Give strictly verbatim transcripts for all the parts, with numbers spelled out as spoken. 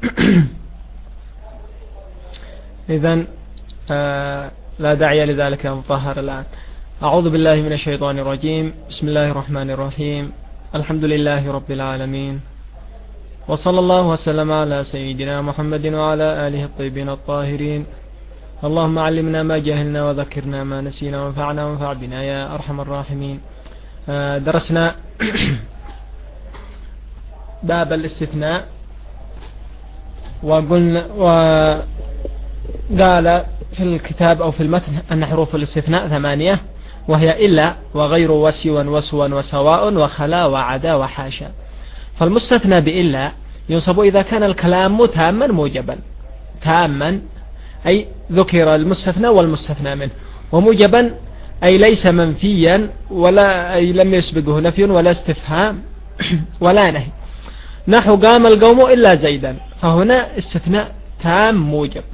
إذن آه لا داعي لذلك المطهر الآن. أعوذ بالله من الشيطان الرجيم. بسم الله الرحمن الرحيم. الحمد لله رب العالمين، وصلى الله وسلم على سيدنا محمد وعلى آله الطيبين الطاهرين. اللهم علمنا ما جهلنا وذكرنا ما نسينا وانفعنا وانفع بنا يا أرحم الراحمين. آه درسنا باب الاستثناء، وقلنا وقال في الكتاب أو في المتن أن حروف الاستثناء ثمانية، وهي إلا وغير وسوى وسوى وسواء وخلا وعدا وحاشا. فالمستثنى بإلا ينصب إذا كان الكلام تاما موجبا، تاما أي ذكر المستثنى والمستثنى منه، وموجبا أي ليس منفيا ولا أي لم يسبقه نفي ولا استفهام ولا نهي. نحو قام القوم إلا زيدا، فهنا استثناء تام موجب.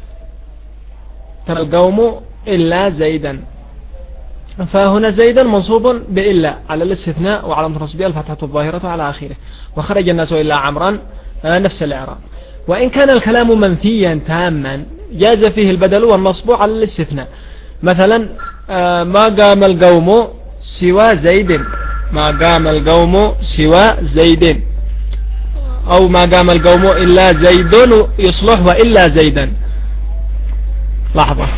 ترى القوم إلا زيدا، فهنا زيدا منصوب بإلا على الاستثناء وعلى نصبها الفتحة الظاهرة على آخره. وخرج الناس إلا عمرا نفس الإعراب. وإن كان الكلام منفيا تاما جاز فيه البدل والنصب على الاستثناء. مثلا ما قام القوم سوى زيد، ما قام القوم سوى زيد، أو ما قام القوم إلا زيد يصلح وإلا زيدا. لحظة.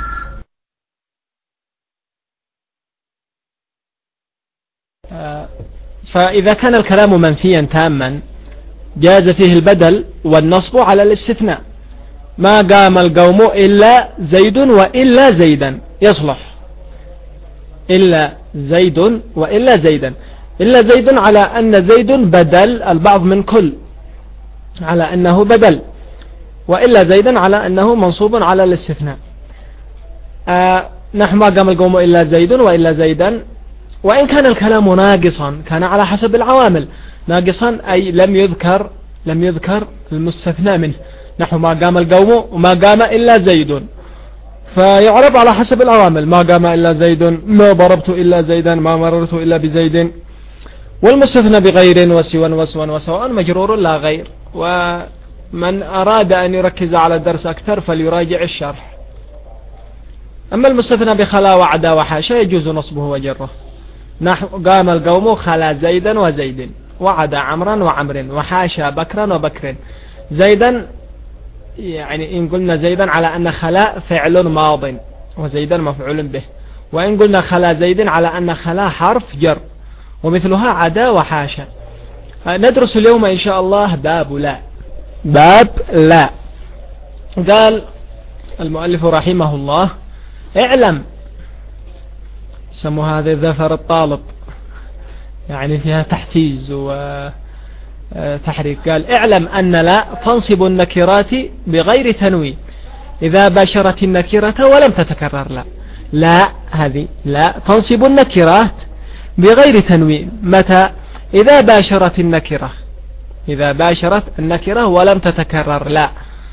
فإذا كان الكلام منفيا تاما جاز فيه البدل والنصب على الاستثناء. ما قام القوم إلا زيد وإلا زيدا يصلح، إلا زيد وإلا زيدا. إلا زيد على أن زيد بدل البعض من كل، على أنه بدل، وإلا زيدا على أنه منصوب على الاستثناء. آه نحن ما قام القوم إلا زيد وإلا زيدا. وإن كان الكلام ناقصا كان على حسب العوامل. ناقصا أي لم يذكر لم يذكر المستثنى منه، نحو ما قام القوم وما قام إلا زيد، فيعرب على حسب العوامل. ما قام إلا زيد، ما ضربت إلا زيدا، ما مررت إلا بزيد. والمستثنى بغير وسوى وسوى وسواء مجرور لا غير. ومن أراد أن يركز على الدرس أكثر فليراجع الشرح. أما المستثنى بخلا وعدا وحاشا يجوز نصبه وجره. نحو قام القوم خلا زيدا وزيد، وعدا عمرا وعمر، وحاشا بكرا وبكر. زيدا يعني إن قلنا زيدا على أن خلا فعل ماض وزيدا مفعول به، وإن قلنا خلا زيد على أن خلا حرف جر، ومثلها عدا وحاشا. ندرس اليوم إن شاء الله باب لا. باب لا. قال المؤلف رحمه الله: اعلم، سموا هذا ظفر الطالب، يعني فيها تحفيز وتحريك. قال: اعلم أن لا تنصب النكرات بغير تنوين إذا باشرت النكرة ولم تتكرر. لا لا هذه لا تنصب النكرات بغير تنوين. متى؟ إذا باشرت النكرة، إذا باشرت النكرة ولم تتكرر. لا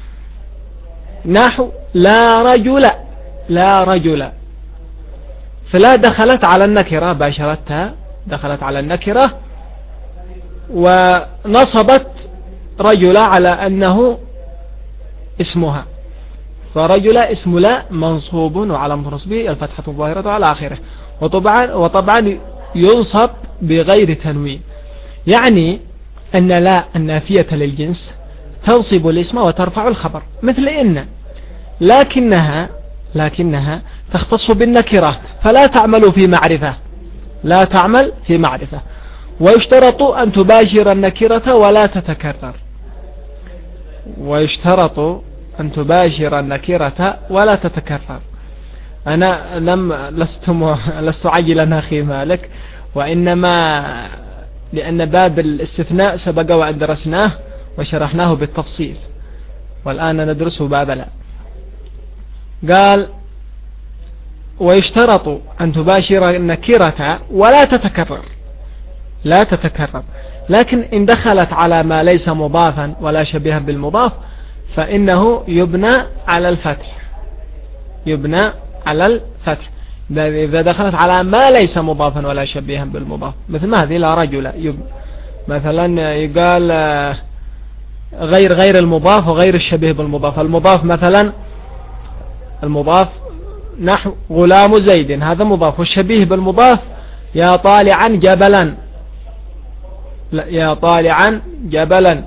نحو لا رجل، لا رجل، فلا دخلت على النكرة، باشرتها، دخلت على النكرة ونصبت رجل على أنه اسمها، فرجل اسم لا منصوب وعلى نصبه الفتحة الظاهرة على آخره. وطبعا, وطبعا ينصب بغير تنوين، يعني أن لا النافية للجنس تنصب الاسم وترفع الخبر، مثل إن، لكنها لكنها تختص بالنكرات فلا تعمل في معرفة، لا تعمل في معرفة. ويشترط أن تباشر النكرة ولا تتكرر، ويشترط أن تباشر النكرة ولا تتكرر. أنا لم لست لست عجلا أخي مالك، وإنما لأن باب الاستثناء سبق وأن درسناه وشرحناه بالتفصيل، والآن ندرسه باب لا. قال: ويشترط أن تباشر النكرة ولا تتكرر، لا تتكرر. لكن إن دخلت على ما ليس مضافا ولا شبيها بالمضاف فإنه يبنى على الفتح، يبنى على الفتح إذا دخلت على ما ليس مضافا ولا شبيها بالمضاف. مثل ما هذه لا رجل يب... مثلا يقال غير غير المضاف وغير الشبيه بالمضاف. المضاف مثلا المضاف نحو غلام زيد، هذا مضاف، والشبيه بالمضاف يا طالعا جبلا، لا يا طالعا جبلا.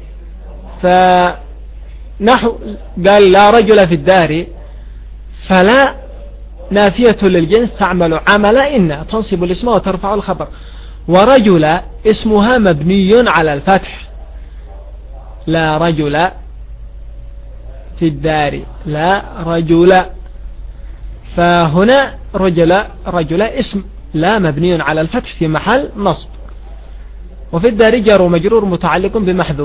فنحو قال لا رجل في الدار، فلا نافية للجنس تعمل عمل إن، تنصب الاسم وترفع الخبر. ورجل اسمها مبني على الفتح، لا رجل في الدار، لا رجل. فهنا رجل رجل اسم لا مبني على الفتح في محل نصب. وفي الدار جار ومجرور متعلق بمحذوف،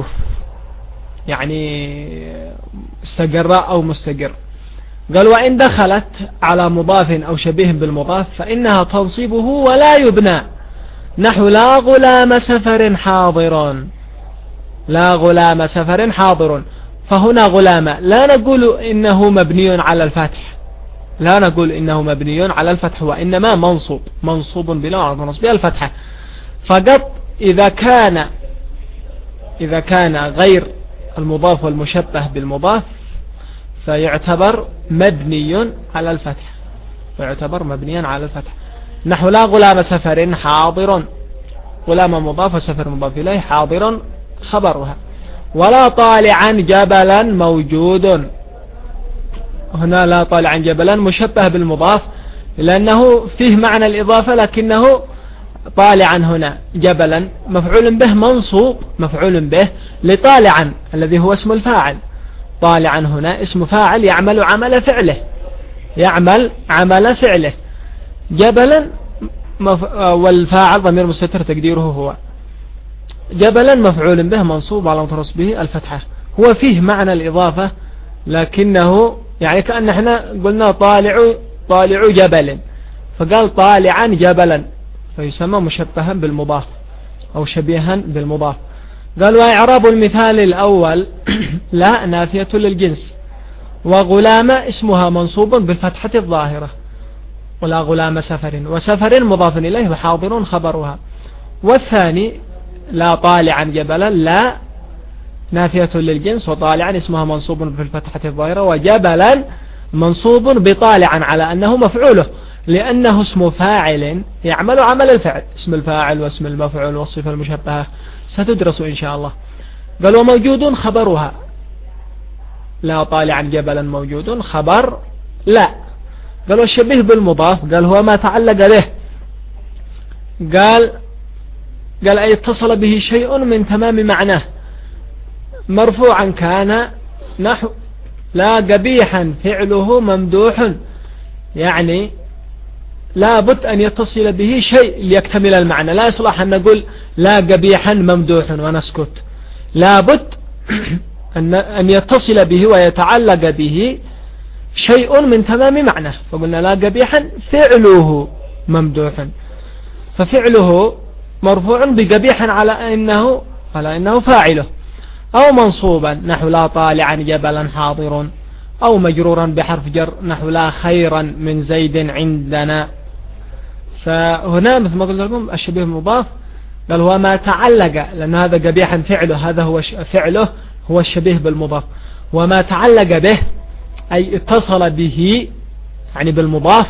يعني استقر أو مستقر. قال وإن دخلت على مضاف أو شبيه بالمضاف فإنها تنصبه ولا يبنى، نحو لا غلام سفر حاضر، لا غلام سفر حاضر. فهنا غلام لا نقول إنه مبني على الفتح، لا نقول إنه مبني على الفتح، وإنما منصوب، منصوب بلا عرض نصب الفتحة فقط. إذا كان إذا كان غير المضاف والمشبه بالمضاف فيعتبر مبني على الفتح، فيعتبر مبنيا على الفتح. نحو لا غلام سفر حاضر، غلام مضاف وسفر مضاف إليه، حاضر خبرها. ولا طالعا جبلا موجود، هنا لا طالعا جبلا مشبه بالمضاف لأنه فيه معنى الإضافة، لكنه طالعا هنا جبلا مفعول به منصوب، مفعول به لطالعا الذي هو اسم الفاعل. طالعا هنا اسم فاعل يعمل عمل فعله، يعمل عمل فعله. جبلا مف... والفاعل ضمير مستتر تقديره هو. جبلا مفعول به منصوب على مترص به الفتحة. هو فيه معنى الإضافة لكنه يعني كأن احنا قلنا طالع طالع جبل، فقال طالعا جبلا فيسمى مشبها بالمضاف أو شبيها بالمضاف. قال وإعراب المثال الأول لا نافية للجنس، وغلام اسمها منصوب بالفتحة الظاهرة، ولا غلام سفر، وسفر مضاف إليه وحاضر خبرها. والثاني لا طالعا جبلا لا نافية للجنس، وطالعا اسمها منصوب بالفتحة الظاهرة، وجبلا منصوب بطالعا على أنه مفعوله لأنه اسم فاعل يعمل عمل الفعل. اسم الفاعل واسم المفعول والصفة المشبهة ستدرس إن شاء الله. قال وموجود خبرها، لا طالعا جبلا موجود خبر لا. قال والشبيه بالمضاف قال هو ما تعلق به، قال قال أي اتصل به شيء من تمام معناه مرفوعا كان، نحو لا قبيحا فعله ممدوح، يعني لا بد أن يتصل به شيء ليكتمل المعنى. لا يصلح أن نقول لا قبيحا ممدوح ونسكت، لا بد أن يتصل به ويتعلق به شيء من تمام معناه. فقلنا لا قبيحا فعله ممدوح، ففعله مرفوع بقبيحا على أنه على أنه فاعله، أو منصوبا نحو لا طالعا جبلا حاضر، أو مجرورا بحرف جر نحو لا خيرا من زيد عندنا. فهنا مثل ما قلت لكم الشبيه المضاف قال هو ما تعلق، لأن هذا قبيحا فعله، هذا هو فعله هو الشبيه بالمضاف، وما تعلق به أي اتصل به يعني بالمضاف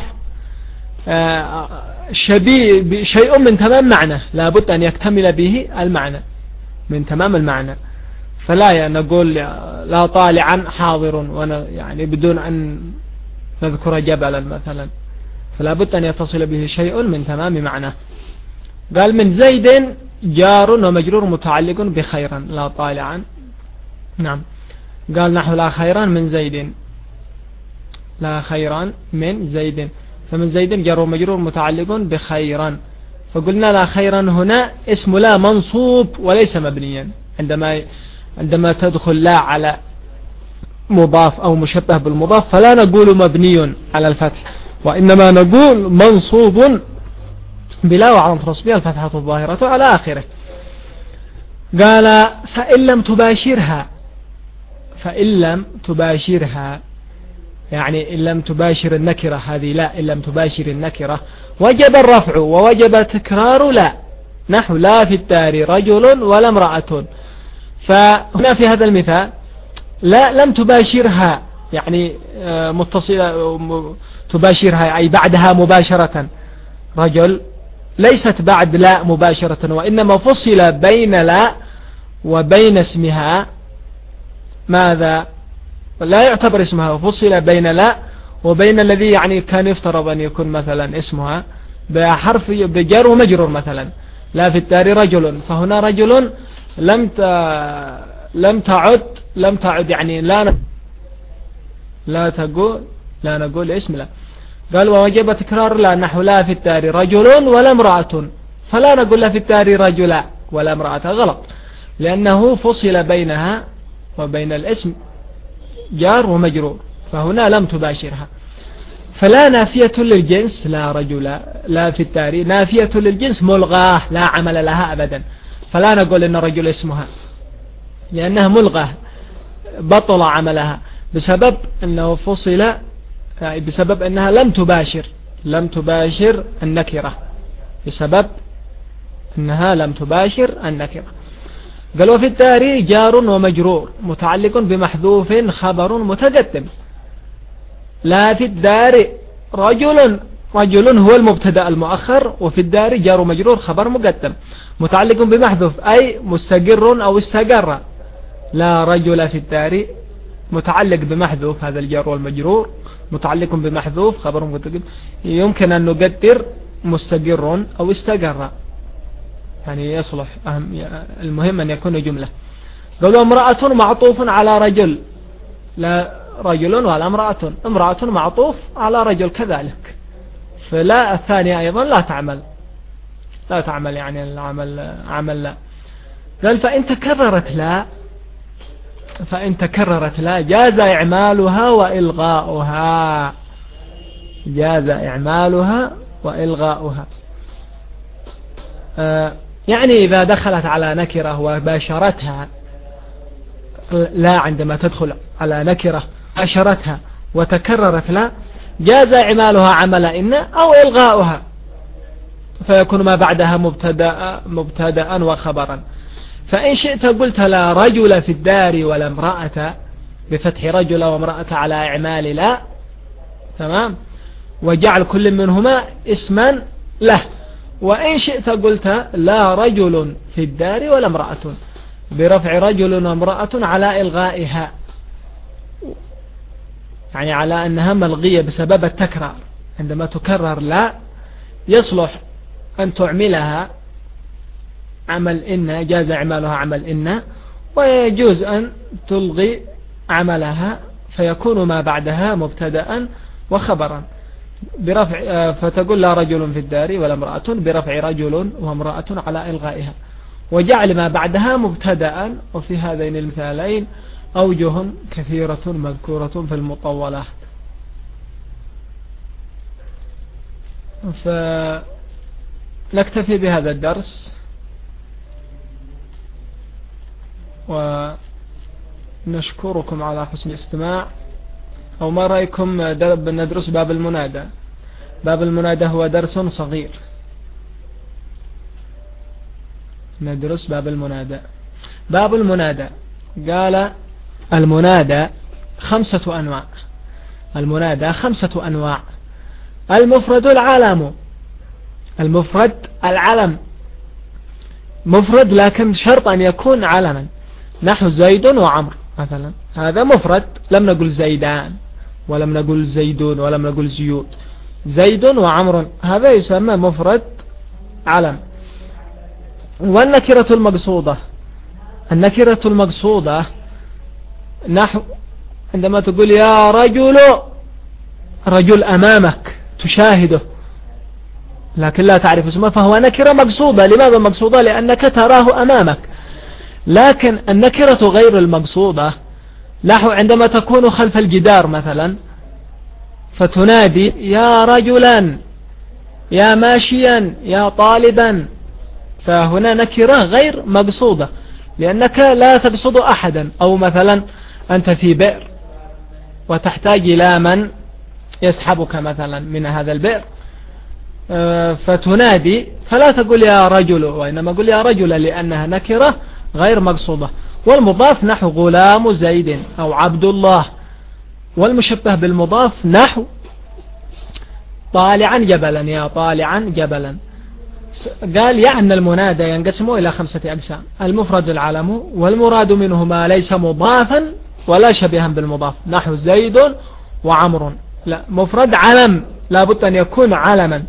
شبيه شيء من تمام معنى، لا بد أن يكتمل به المعنى من تمام المعنى. فلا نقول لا طالعا حاضر يعني بدون أن نذكر جبلا مثلا، فلا بد أن يتصل به شيء من تمام معنى. قال من زيد جار ومجرور متعلق بخيرا لا طالعا، نعم. قال نحو لا خيرا من زيد، لا خيرا من زيد، فمن زيد جار ومجرور متعلق بخيرا. فقلنا لا خيرا هنا اسم لا منصوب وليس مبنيا، عندما عندما تدخل لا على مضاف أو مشبه بالمضاف فلا نقول مبني على الفتح، وإنما نقول منصوب بلا وعلامة نصبه الفتحة الظاهرة على آخره. قال فإن لم تباشرها، فإن لم تباشرها يعني إن لم تباشر النكرة، هذه لا إن لم تباشر النكرة وجب الرفع ووجب تكرار لا، نحو لا في الدار رجل ولا امرأة. فهنا في هذا المثال لا لم تباشرها، يعني متصلة تباشرها أي بعدها مباشرة رجل، ليست بعد لا مباشرة، وإنما فصل بين لا وبين اسمها ماذا؟ لا يعتبر اسمها، فصل بين لا وبين الذي يعني كان يفترض أن يكون مثلا اسمها بحرف بجر ومجرور، مثلا لا في الدار رجل، فهنا رجل لم لم تعد لم تعد يعني لا ن... لا تقول لا نقول اسم لا. قال ووجب تكرار لا نحو لا في الدار رجل ولا امرأة، فلا نقول لا في الدار رجلا ولا امرأة، غلط، لأنه فصل بينها وبين الاسم جار ومجرور، فهنا لم تباشرها. فلا نافية للجنس لا رجل لا في الدار، نافية للجنس ملغاه لا عمل لها أبدا، فلا نقول إن رجل اسمها لأنها ملغاه بطل عملها بسبب أنه فصل، بسبب أنها لم تباشر لم تباشر النكرة، بسبب أنها لم تباشر النكرة. قال وفي الدار جار ومجرور متعلق بمحذوف خبر متقدم. لا في الدار رجل، رجل هو المبتدأ المؤخر، وفي الدار جار ومجرور خبر مقدم متعلق بمحذوف أي مستقر أو استقر. لا رجل في الدار متعلق بمحذوف، هذا الجار والمجرور متعلق بمحذوف خبر مقدم، يمكن أن نقدر مستقر أو استقر، يعني يصلح أهم، المهم أن يكون جملة. قالوا امرأة معطوف على رجل، لا رجل ولا امرأة، امرأة معطوف على رجل كذلك، فلا الثانية أيضا لا تعمل لا تعمل يعني العمل عمل لا. قال فإن تكررت لا فإن تكررت لا جاز إعمالها وإلغاؤها، جاز إعمالها وإلغاؤها. آه يعني إذا دخلت على نكرة وباشرتها لا، عندما تدخل على نكرة باشرتها وتكررت لا جاز إعمالها عمل إن أو إلغاؤها، فيكون ما بعدها مبتدأ مبتدأ وخبرا. فإن شئت قلت لا رجل في الدار ولا امرأة بفتح رجل وامرأة على إعمال لا، تمام، وجعل كل منهما اسما له. وإن شئت قلت لا رجل في الدار ولا امرأة برفع رجل وامرأة على إلغائها، يعني على أنها ملغية بسبب التكرار. عندما تكرر لا يصلح أن تعملها عمل إن، جاز إعمالها عمل إن، ويجوز أن تلغي عملها فيكون ما بعدها مبتدأ وخبرا برفع، فتقول لا رجل في الدار ولا امرأة برفع رجل وامرأة على إلغائها، وجعل ما بعدها مبتدأ. وفي هذين المثالين أوجه كثيرة مذكورة في المطولات. فنكتفي بهذا الدرس، ونشكركم على حسن الاستماع. أو ما رأيكم ندرس باب المنادى؟ باب المنادى هو درس صغير، ندرس باب المنادى. باب المنادى قال المنادى خمسة أنواع، المنادى خمسة أنواع. المفرد العلم، المفرد العلم مفرد لكن شرط أن يكون علما، نحو زيد وعمر مثلا، هذا مفرد، لم نقل زيدان ولم نقل زيدون ولم نقل زيود، زيد وعمر، هذا يسمى مفرد علم. والنكرة المقصودة، النكرة المقصودة نحو عندما تقول يا رجل، رجل أمامك تشاهده لكن لا تعرف اسمه، فهو نكرة مقصودة. لماذا مقصودة؟ لأنك تراه أمامك. لكن النكرة غير المقصودة نحو عندما تكون خلف الجدار مثلا فتنادي يا رجلا، يا ماشيا، يا طالبا، فهنا نكرة غير مقصودة لأنك لا تقصد أحدا. أو مثلا أنت في بئر وتحتاج إلى من يسحبك مثلا من هذا البئر، فتنادي، فلا تقول يا رجل وإنما قل يا رجل لأنها نكرة غير مقصودة. والمضاف نحو غلام زيد أو عبد الله. والمشبه بالمضاف نحو طالعا جبلا، يا طالعا جبلا. قال يعني المنادى ينقسم إلى خمسة أقسام: المفرد العلم، والمراد منه ما ليس مضافا ولا شبيها بالمضاف نحو زيد وعمر. لا، مفرد علم لابد أن يكون علما،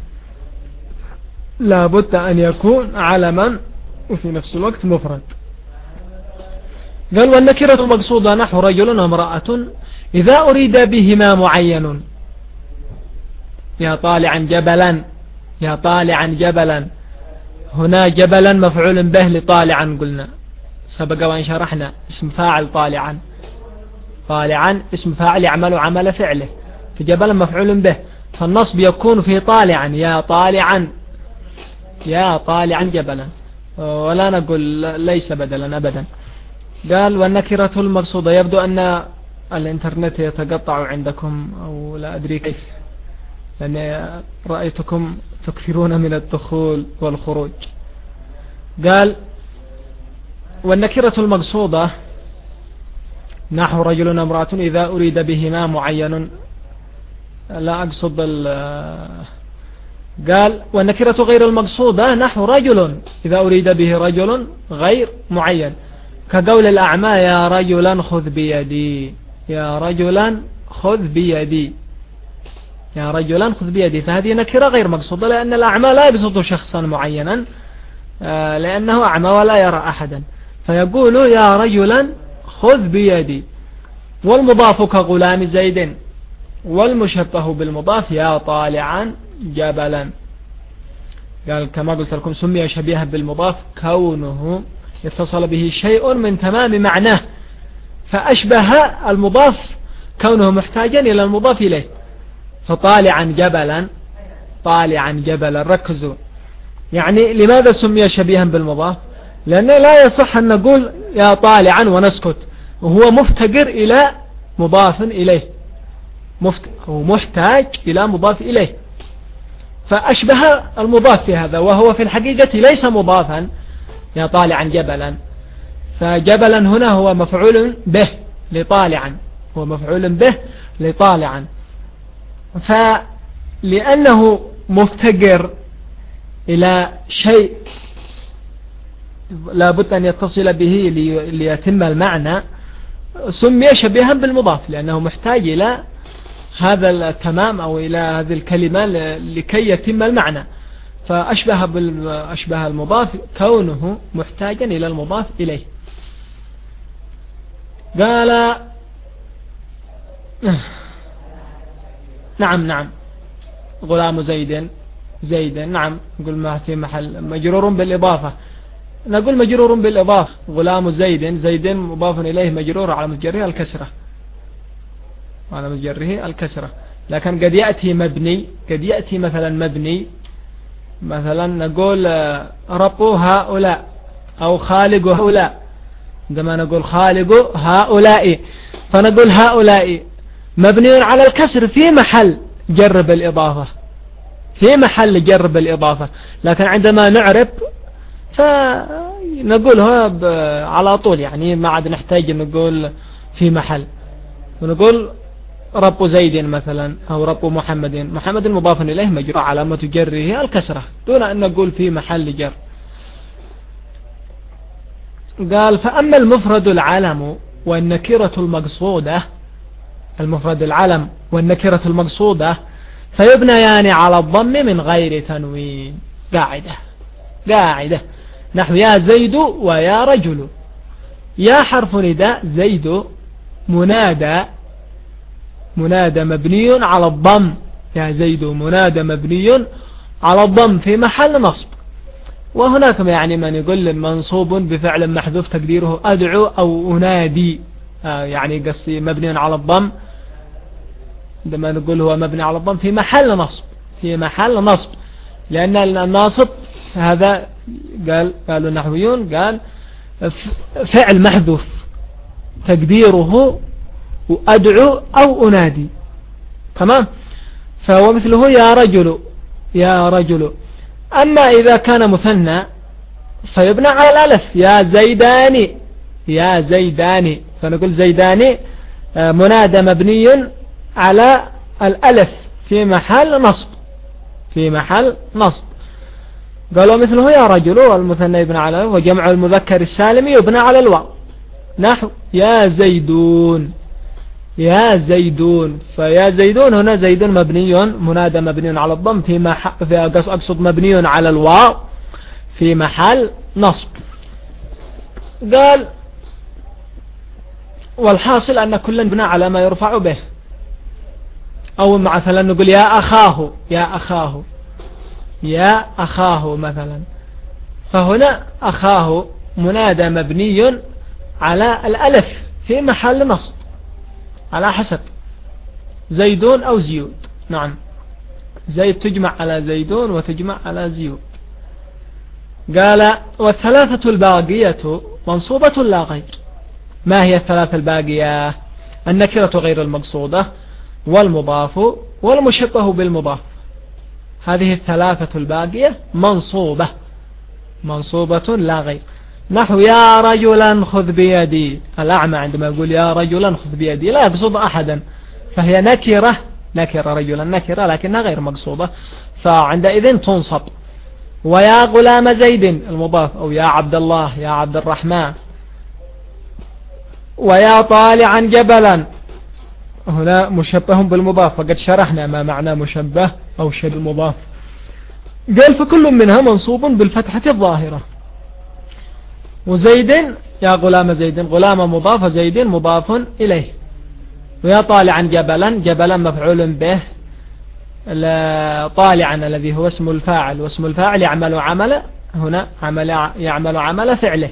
لابد أن يكون علما وفي نفس الوقت مفرد. قال والنكرة المقصودة نحو رجل وامرأة إذا أريد بهما معين، يا طالعا جبلا، يا طالعا جبلا. هنا جبلا مفعول به لطالعا، قلنا سبق وان شرحنا اسم فاعل طالعا، طالعا اسم فاعل يعمل عمل فعله، في جبلا مفعول به، فالنصب يكون في طالعا، يا طالعا، يا طالعا جبلا، ولا نقول ليس بدلا أبدا. قال والنكرة المقصودة، يبدو أن الانترنت يتقطع عندكم أو لا أدري كيف، لأن رأيتكم تكثرون من الدخول والخروج. قال والنكرة المقصودة نحو رجل امرأة إذا أريد بهما معين، لا أقصد ال قال والنكرة غير المقصودة نحو رجل إذا أريد به رجل غير معين، كقول الأعمى يا رجلا خذ بيدي، يا رجلا خذ بيدي، يا رجلا خذ بيدي. فهذه نكرة غير مقصودة، لأن الأعمى لا يقصد شخصا معينا، لأنه أعمى ولا يرى أحدا، فيقول يا رجلا خذ بيدي. والمضاف كغلام زيد، والمشبه بالمضاف يا طالعا جبلا. قال كما قلت لكم سمي شبيها بالمضاف كونه يتصل به شيء من تمام معناه، فأشبه المضاف كونه محتاجا إلى المضاف إليه. فطالعا جبلا، طالعا جبلا، ركزوا، يعني لماذا سمي شبيها بالمضاف؟ لأنه لا يصح أن نقول يا طالعا ونسكت، وهو مفتقر إلى مضاف إليه، هو محتاج إلى مضاف إليه، فأشبه المضاف في هذا، وهو في الحقيقة ليس مضافا، يا طالعا جبلا. فجبلا هنا هو مفعول به لطالعا، هو مفعول به لطالعا، فلأنه مفتقر إلى شيء لابد أن يتصل به ليتم المعنى، سمي شبيها بالمضاف لأنه محتاج إلى هذا التمام أو إلى هذه الكلمة لكي يتم المعنى، فأشبه أشبه المضاف كونه محتاجا إلى المضاف إليه. قال نعم نعم غلام زيد، زيد نعم، نقول ما في محل مجرور بالإضافة، نقول مجرور بالإضافة غلام زيد، زيد مضاف إليه مجرور على مجره الكسرة، على مجره الكسرة. لكن قد يأتي مبني، قد يأتي مثلا مبني، مثلا نقول رب هؤلاء أو خالق هؤلاء، عندما نقول خالق هؤلاء فنقول هؤلاء مبني على الكسر في محل جر بالإضافة، في محل جر بالإضافة. لكن عندما نعرب فنقولها على طول، يعني ما عاد نحتاج نقول في محل، ونقول رب زيد مثلا أو رب محمد، محمد مضاف إليه مجرور علامة جره الكسرة دون أن نقول في محل جر. قال فأما المفرد العلم والنكرة المقصودة، المفرد العلم والنكرة المقصودة فيبنيان على الضم من غير تنوين. قاعدة قاعدة نحو يا زيد ويا رجل، يا حرف نداء، زيد منادى، منادى مبني على الضم، يا زيد منادى مبني على الضم في محل نصب. وهناك يعني من يقول منصوب بفعل محذوف تقديره أدعو أو أنادي، آه يعني قصدي مبني على الضم، عندما نقول هو مبني على الضم في محل نصب، في محل نصب، لأن الناصب هذا قال قالوا النحويون قال فعل محذوف تقديره أدعو أو أنادي، تمام. فهو مثله يا رجل، يا رجل. أما إذا كان مثنى فيبنى على الألف، يا زيدان، يا زيدان، فنقول زيدان منادى مبني على الألف في محل نصب، في محل نصب. قالوا مثله يا رجل، والمثنى يبنى على الألف، وجمع المذكر السالم يبنى على الواو، نحو يا زيدون، يا زيدون. فيا زيدون هنا زيد مبني منادى مبني على الضم في محل، في أقصد مبني على الواو في محل نصب. قال والحاصل أن كل بناء على ما يرفع به. أو مثلا نقول يا أخاه، يا أخاه، يا أخاه مثلا، فهنا أخاه منادى مبني على الألف في محل نصب على حسب زيدون أو زيود. نعم، زيد تجمع على زيدون وتجمع على زيود. قال والثلاثة الباقية منصوبة لا غير. ما هي الثلاثة الباقية؟ النكرة غير المقصودة والمضاف والمشبه بالمضاف. هذه الثلاثة الباقية منصوبة، منصوبة لا غير. نحو يا رجلا خذ بيدي. الأعمى عندما يقول يا رجلا خذ بيدي لا يقصد أحدا، فهي نكرة، نكرة رجلا نكرة لكنها غير مقصودة، فعندئذ تنصب. ويا غلام زيد المضاف، أو يا عبد الله، يا عبد الرحمن. ويا طالعا جبلا، هنا مشبه بالمضاف، فقد شرحنا ما معنى مشبه أو شبه المضاف. قال فكل منها منصوب بالفتحة الظاهرة. وزيد يا غلام زيد، غلام مضاف، زيد مضاف إليه. ويا طالعا جبلا، جبلا مفعول به، طالعا الذي هو اسم الفاعل، واسم الفاعل يعمل عمل، هنا عمل يعمل عمل فعله.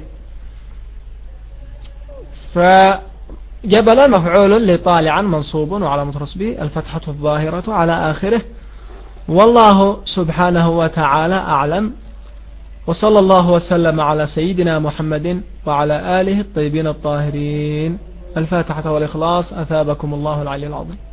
فجبلا مفعول لطالعا منصوب وعلامة نصبه الفتحة الظاهرة على آخره. والله سبحانه وتعالى أعلم، وصلى الله وسلم على سيدنا محمد وعلى آله الطيبين الطاهرين. الفاتحة والإخلاص. أثابكم الله العلي العظيم.